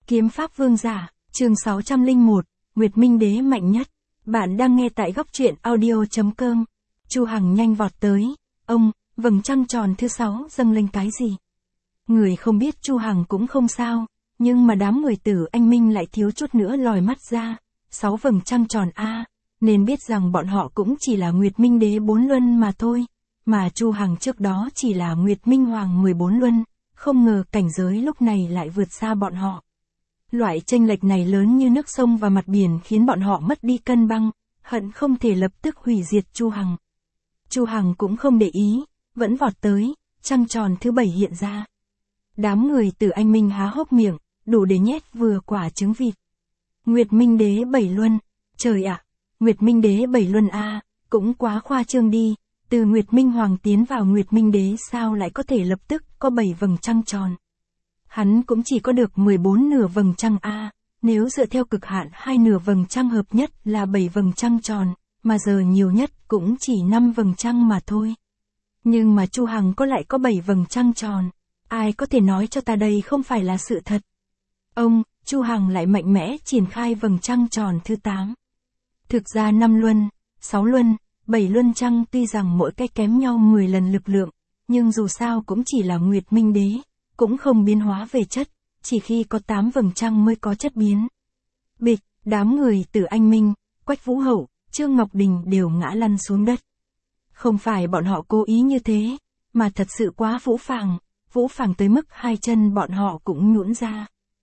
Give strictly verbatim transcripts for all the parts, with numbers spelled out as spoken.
Kiếm pháp vương giả, chương sáu trăm lẻ một, Nguyệt Minh Đế mạnh nhất. Bạn đang nghe tại góc truyện audio chấm com. Chu Hằng nhanh vọt tới. Ông, vầng trăng tròn thứ sáu dâng lên cái gì? Người không biết Chu Hằng cũng không sao, nhưng mà đám người Tử Anh Minh lại thiếu chút nữa lòi mắt ra. Sáu vầng trăng tròn a, nên biết rằng bọn họ cũng chỉ là Nguyệt Minh Đế bốn luân mà thôi, mà Chu Hằng trước đó chỉ là Nguyệt Minh Hoàng mười bốn luân, không ngờ cảnh giới lúc này lại vượt xa bọn họ. Loại chênh lệch này lớn như nước sông và mặt biển khiến bọn họ mất đi cân bằng, hận không thể lập tức hủy diệt Chu Hằng. Chu Hằng cũng không để ý, vẫn vọt tới, trăng tròn thứ bảy hiện ra. Đám người Tử Anh Minh há hốc miệng, đủ để nhét vừa quả trứng vịt. Nguyệt Minh Đế bảy luân, trời ạ, Nguyệt Minh Đế bảy luân a, cũng quá khoa trương đi, từ Nguyệt Minh Hoàng tiến vào Nguyệt Minh Đế sao lại có thể lập tức có bảy vầng trăng tròn. Hắn cũng chỉ có được mười bốn nửa vầng trăng a, nếu dựa theo cực hạn hai nửa vầng trăng hợp nhất là bảy vầng trăng tròn, mà giờ nhiều nhất cũng chỉ năm vầng trăng mà thôi. Nhưng mà Chu Hằng có lại có bảy vầng trăng tròn, ai có thể nói cho ta đây không phải là sự thật. Ông, Chu Hằng lại mạnh mẽ triển khai vầng trăng tròn thứ tám. Thực ra năm luân, sáu luân, bảy luân trăng tuy rằng mỗi cái kém nhau mười lần lực lượng, nhưng dù sao cũng chỉ là Nguyệt Minh Đế, cũng không biến hóa về chất, chỉ khi có tám vầng trăng mới có chất biến. Bịch, đám người Tử Anh Minh, Quách Vũ Hậu, Trương Ngọc Đình đều ngã lăn xuống đất. Không phải bọn họ cố ý như thế, mà thật sự quá phũ phàng, phũ phàng tới mức hai chân bọn họ cũng nhũn ra.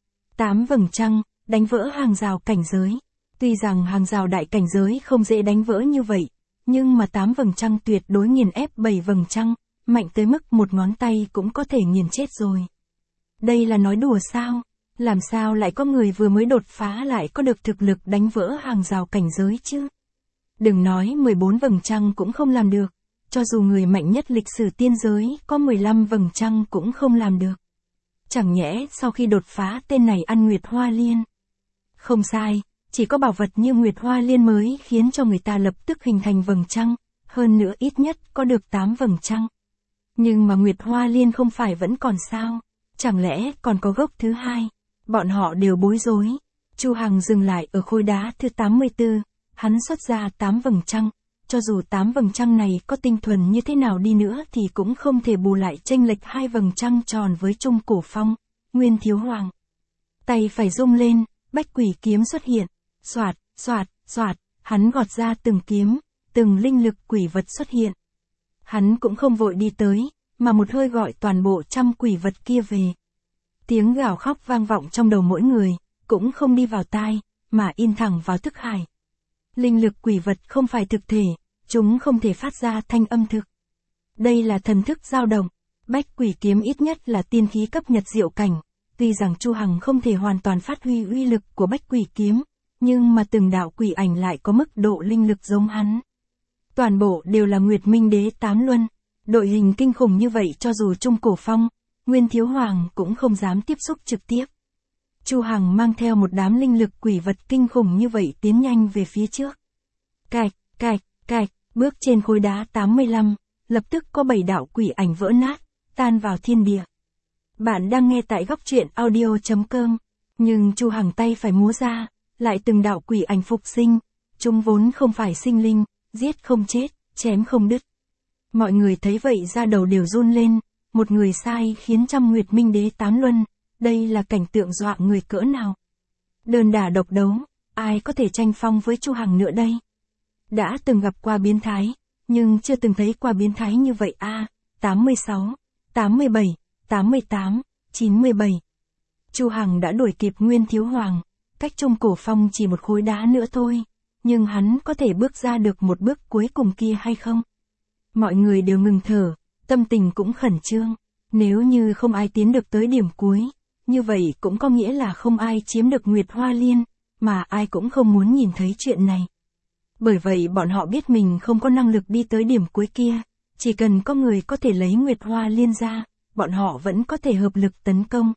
Tám vầng trăng, đánh vỡ hàng rào cảnh giới. Tuy rằng hàng rào đại cảnh giới không dễ đánh vỡ như vậy, nhưng mà tám vầng trăng tuyệt đối nghiền ép bảy vầng trăng, mạnh tới mức một ngón tay cũng có thể nghiền chết rồi. Đây là nói đùa sao? Làm sao lại có người vừa mới đột phá lại có được thực lực đánh vỡ hàng rào cảnh giới chứ? Đừng nói mười bốn vầng trăng cũng không làm được, cho dù người mạnh nhất lịch sử tiên giới có mười lăm vầng trăng cũng không làm được. Chẳng nhẽ sau khi đột phá tên này ăn Nguyệt Hoa Liên? Không sai, chỉ có bảo vật như Nguyệt Hoa Liên mới khiến cho người ta lập tức hình thành vầng trăng, hơn nữa ít nhất có được tám vầng trăng. Nhưng mà Nguyệt Hoa Liên không phải vẫn còn sao? Chẳng lẽ còn có gốc thứ hai? Bọn họ đều bối rối. Chu Hằng dừng lại ở khối đá thứ tám mươi tư, hắn xuất ra tám vầng trăng, cho dù tám vầng trăng này có tinh thuần như thế nào đi nữa thì cũng không thể bù lại chênh lệch hai vầng trăng tròn với Trung Cổ Phong, Nguyên Thiếu Hoàng. Tay phải rung lên, Bách Quỷ kiếm xuất hiện, xoạt, xoạt, xoạt, hắn gọt ra từng kiếm, từng linh lực quỷ vật xuất hiện. Hắn cũng không vội đi tới, mà một hơi gọi toàn bộ trăm quỷ vật kia về. Tiếng gào khóc vang vọng trong đầu mỗi người, cũng không đi vào tai, mà in thẳng vào thức hải. Linh lực quỷ vật không phải thực thể, chúng không thể phát ra thanh âm thực. Đây là thần thức dao động. Bách Quỷ kiếm ít nhất là tiên khí cấp nhật diệu cảnh, tuy rằng Chu Hằng không thể hoàn toàn phát huy uy lực của Bách Quỷ kiếm, nhưng mà từng đạo quỷ ảnh lại có mức độ linh lực giống hắn. Toàn bộ đều là Nguyệt Minh Đế tám luân, đội hình kinh khủng như vậy cho dù Trung Cổ Phong, Nguyên Thiếu Hoàng cũng không dám tiếp xúc trực tiếp. Chu Hằng mang theo một đám linh lực quỷ vật kinh khủng như vậy tiến nhanh về phía trước. Cạch, cạch, cạch, bước trên khối đá tám mươi lăm, lập tức có bảy đạo quỷ ảnh vỡ nát, tan vào thiên địa. Bạn đang nghe tại góc truyện audio chấm com, nhưng Chu Hằng tay phải múa ra, lại từng đạo quỷ ảnh phục sinh, chúng vốn không phải sinh linh, giết không chết, chém không đứt. Mọi người thấy vậy ra đầu đều run lên, một người sai khiến trăm Nguyệt Minh Đế tám luân, đây là cảnh tượng dọa người cỡ nào. Đơn đả độc đấu, ai có thể tranh phong với Chu Hằng nữa đây? Đã từng gặp qua biến thái, nhưng chưa từng thấy qua biến thái như vậy a. À, tám mươi sáu, tám mươi bảy, tám mươi tám, chín mươi bảy. Chu Hằng đã đuổi kịp Nguyên Thiếu Hoàng, cách Trung Cổ Phong chỉ một khối đá nữa thôi, nhưng hắn có thể bước ra được một bước cuối cùng kia hay không? Mọi người đều ngừng thở, tâm tình cũng khẩn trương, nếu như không ai tiến được tới điểm cuối, như vậy cũng có nghĩa là không ai chiếm được Nguyệt Hoa Liên, mà ai cũng không muốn nhìn thấy chuyện này. Bởi vậy bọn họ biết mình không có năng lực đi tới điểm cuối kia, chỉ cần có người có thể lấy Nguyệt Hoa Liên ra, bọn họ vẫn có thể hợp lực tấn công.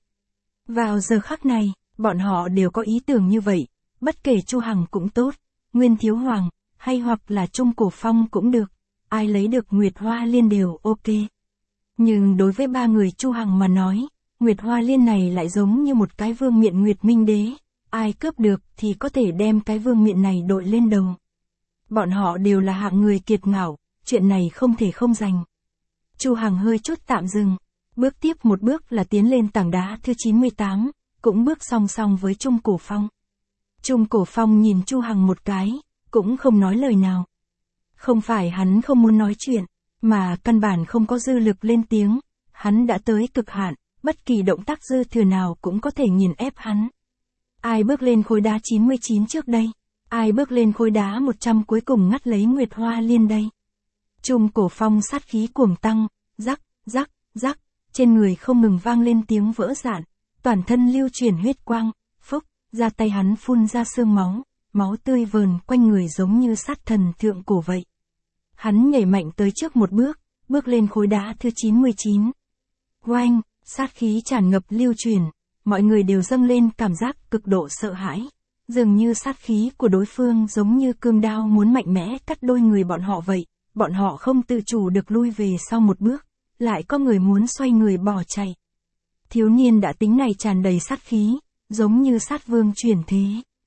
Vào giờ khắc này, bọn họ đều có ý tưởng như vậy, bất kể Chu Hằng cũng tốt, Nguyên Thiếu Hoàng, hay hoặc là Trung Cổ Phong cũng được, ai lấy được Nguyệt Hoa Liên đều ok. Nhưng đối với ba người Chu Hằng mà nói, Nguyệt Hoa Liên này lại giống như một cái vương miện Nguyệt Minh Đế, ai cướp được thì có thể đem cái vương miện này đội lên đầu. Bọn họ đều là hạng người kiệt ngạo, chuyện này không thể không giành. Chu Hằng hơi chút tạm dừng, bước tiếp một bước là tiến lên tảng đá thứ chín mươi tám, cũng bước song song với Trung Cổ Phong. Trung Cổ Phong nhìn Chu Hằng một cái, cũng không nói lời nào. Không phải hắn không muốn nói chuyện, mà căn bản không có dư lực lên tiếng, hắn đã tới cực hạn, bất kỳ động tác dư thừa nào cũng có thể nghiền ép hắn. Ai bước lên khối đá chín mươi chín trước đây? Ai bước lên khối đá một trăm cuối cùng ngắt lấy Nguyệt Hoa Liên đây? Trung Cổ Phong sát khí cuồng tăng, rắc, rắc, rắc, trên người không ngừng vang lên tiếng vỡ rạn, toàn thân lưu chuyển huyết quang, phốc, ra tay hắn phun ra sương máu, máu tươi vờn quanh người giống như sát thần thượng cổ vậy. Hắn nhảy mạnh tới trước một bước, bước lên khối đá thứ chín mươi chín. Oanh, sát khí tràn ngập lưu truyền, mọi người đều dâng lên cảm giác cực độ sợ hãi. Dường như sát khí của đối phương giống như cương đao muốn mạnh mẽ cắt đôi người bọn họ vậy, bọn họ không tự chủ được lui về sau một bước, lại có người muốn xoay người bỏ chạy. Thiếu niên đã tính này tràn đầy sát khí, giống như sát vương chuyển thế.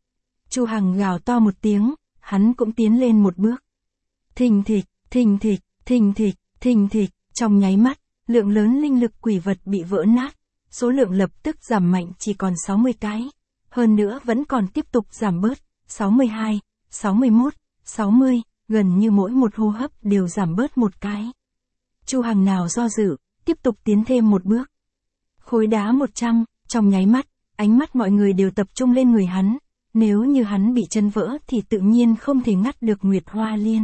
Chu Hằng gào to một tiếng, hắn cũng tiến lên một bước. Thình thịch, thình thịch, thình thịch, thình thịch, trong nháy mắt, lượng lớn linh lực quỷ vật bị vỡ nát, số lượng lập tức giảm mạnh chỉ còn sáu mươi cái. Hơn nữa vẫn còn tiếp tục giảm bớt, sáu mươi hai, sáu mươi mốt, sáu mươi, gần như mỗi một hô hấp đều giảm bớt một cái. Chu Hằng nào do dự, tiếp tục tiến thêm một bước. Khối đá một trăm, trong nháy mắt, ánh mắt mọi người đều tập trung lên người hắn, nếu như hắn bị chân vỡ thì tự nhiên không thể ngắt được Nguyệt Hoa Liên.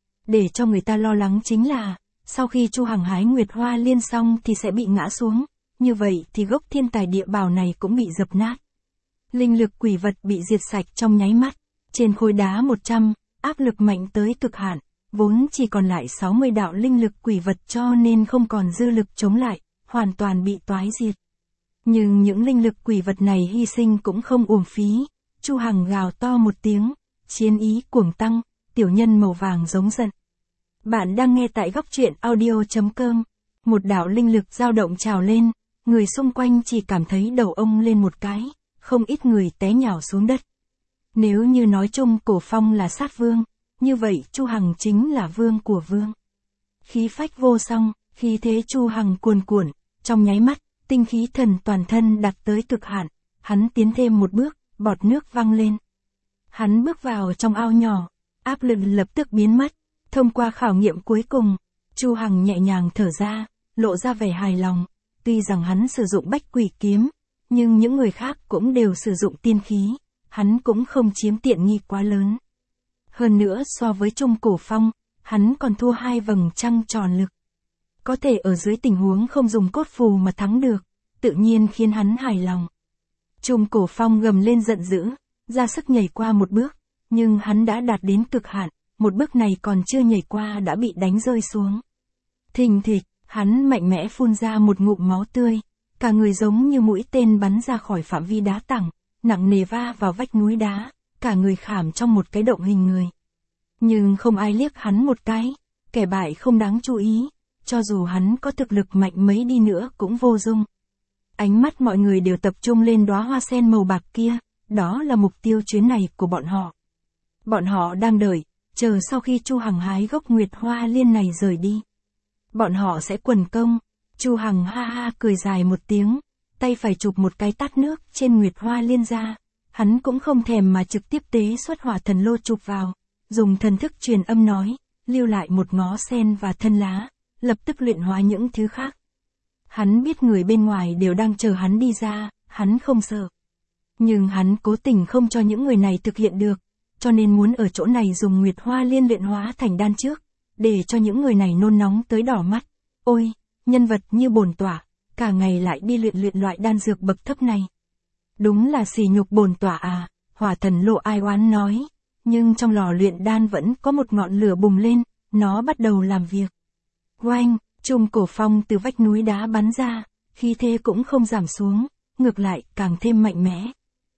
Để cho người ta lo lắng chính là, sau khi Chu Hằng hái Nguyệt Hoa Liên xong thì sẽ bị ngã xuống, như vậy thì gốc thiên tài địa bảo này cũng bị dập nát. Linh lực quỷ vật bị diệt sạch trong nháy mắt, trên khối đá một trăm, áp lực mạnh tới cực hạn, vốn chỉ còn lại sáu mươi đạo linh lực quỷ vật cho nên không còn dư lực chống lại, hoàn toàn bị toái diệt. Nhưng những linh lực quỷ vật này hy sinh cũng không uổng phí, Chu Hằng gào to một tiếng, chiến ý cuồng tăng, tiểu nhân màu vàng giống giận. Bạn đang nghe tại góc truyện audio chấm com, một đạo linh lực dao động trào lên, người xung quanh chỉ cảm thấy đầu ông lên một cái, không ít người té nhào xuống đất. Nếu như nói Trung Cổ Phong là sát vương, như vậy Chu Hằng chính là vương của vương. Khí phách vô song, khí thế Chu Hằng cuồn cuộn, trong nháy mắt, tinh khí thần toàn thân đạt tới cực hạn, hắn tiến thêm một bước, bọt nước văng lên. Hắn bước vào trong ao nhỏ, áp lực lập tức biến mất, thông qua khảo nghiệm cuối cùng, Chu Hằng nhẹ nhàng thở ra, lộ ra vẻ hài lòng, tuy rằng hắn sử dụng Bách Quỷ Kiếm, nhưng những người khác cũng đều sử dụng tiên khí, hắn cũng không chiếm tiện nghi quá lớn. Hơn nữa so với Trung Cổ Phong, hắn còn thua hai vầng trăng tròn lực. Có thể ở dưới tình huống không dùng cốt phù mà thắng được, tự nhiên khiến hắn hài lòng. Trung Cổ Phong gầm lên giận dữ, ra sức nhảy qua một bước, nhưng hắn đã đạt đến cực hạn, một bước này còn chưa nhảy qua đã bị đánh rơi xuống. Thình thịch, hắn mạnh mẽ phun ra một ngụm máu tươi, cả người giống như mũi tên bắn ra khỏi phạm vi đá tảng, nặng nề va vào vách núi đá, cả người khảm trong một cái động hình người. Nhưng không ai liếc hắn một cái, kẻ bại không đáng chú ý, cho dù hắn có thực lực mạnh mấy đi nữa cũng vô dụng. Ánh mắt mọi người đều tập trung lên đóa hoa sen màu bạc kia, đó là mục tiêu chuyến này của bọn họ. Bọn họ đang đợi, chờ sau khi Chu Hằng hái gốc Nguyệt Hoa Liên này rời đi. Bọn họ sẽ quần công. Chu Hằng ha ha cười dài một tiếng, tay phải chụp một cái tát nước trên Nguyệt Hoa Liên ra, hắn cũng không thèm mà trực tiếp tế xuất hỏa thần lô chụp vào, dùng thần thức truyền âm nói, lưu lại một ngó sen và thân lá, lập tức luyện hóa những thứ khác. Hắn biết người bên ngoài đều đang chờ hắn đi ra, hắn không sợ. Nhưng hắn cố tình không cho những người này thực hiện được, cho nên muốn ở chỗ này dùng Nguyệt Hoa Liên luyện hóa thành đan trước, để cho những người này nôn nóng tới đỏ mắt. Ôi, nhân vật như bổn tỏa, cả ngày lại đi luyện luyện loại đan dược bậc thấp này. Đúng là sỉ nhục bổn tỏa à, hỏa thần lộ ai oán nói, nhưng trong lò luyện đan vẫn có một ngọn lửa bùng lên, nó bắt đầu làm việc. Oanh, Trung Cổ Phong từ vách núi đá bắn ra, khí thế cũng không giảm xuống, ngược lại càng thêm mạnh mẽ.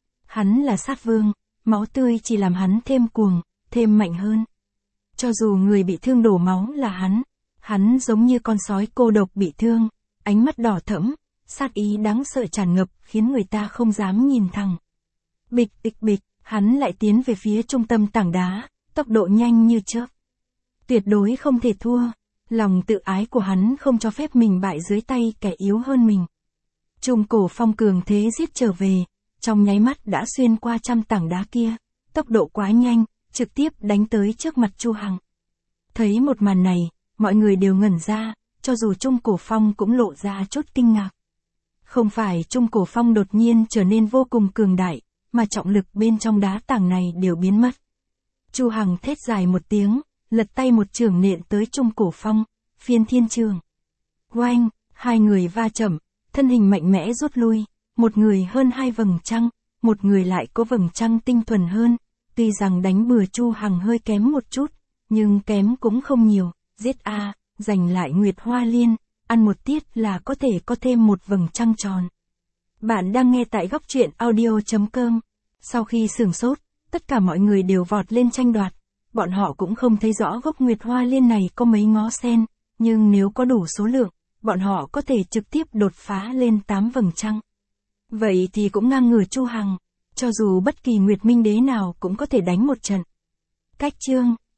Hắn là sát vương, máu tươi chỉ làm hắn thêm cuồng, thêm mạnh hơn. Cho dù người bị thương đổ máu là hắn, hắn giống như con sói cô độc bị thương, ánh mắt đỏ thẫm, sát ý đáng sợ tràn ngập khiến người ta không dám nhìn thẳng. Bịch bịch bịch, hắn lại tiến về phía trung tâm tảng đá, tốc độ nhanh như chớp. Tuyệt đối không thể thua, lòng tự ái của hắn không cho phép mình bại dưới tay kẻ yếu hơn mình. Trung Cổ Phong cường thế giết trở về, trong nháy mắt đã xuyên qua trăm tảng đá kia, tốc độ quá nhanh, trực tiếp đánh tới trước mặt Chu Hằng. Thấy một màn này, mọi người đều ngẩn ra, cho dù Trung Cổ Phong cũng lộ ra chút kinh ngạc. Không phải Trung Cổ Phong đột nhiên trở nên vô cùng cường đại, mà trọng lực bên trong đá tảng này đều biến mất. Chu Hằng thét dài một tiếng, lật tay một chưởng nện tới Trung Cổ Phong, phiên thiên trường. Oanh, hai người va chạm, thân hình mạnh mẽ rút lui, một người hơn hai vầng trăng, một người lại có vầng trăng tinh thuần hơn, tuy rằng đánh bừa Chu Hằng hơi kém một chút, nhưng kém cũng không nhiều, giết a, giành lại Nguyệt Hoa Liên, ăn một tiết là có thể có thêm một vầng trăng tròn. Bạn đang nghe tại góc truyện audio chấm com. Sau khi sửng sốt, tất cả mọi người đều vọt lên tranh đoạt. Bọn họ cũng không thấy rõ gốc Nguyệt Hoa Liên này có mấy ngó sen, nhưng nếu có đủ số lượng, bọn họ có thể trực tiếp đột phá lên tám vầng trăng. Vậy thì cũng ngang ngửa Chu Hằng, cho dù bất kỳ Nguyệt Minh Đế nào cũng có thể đánh một trận. Cách chương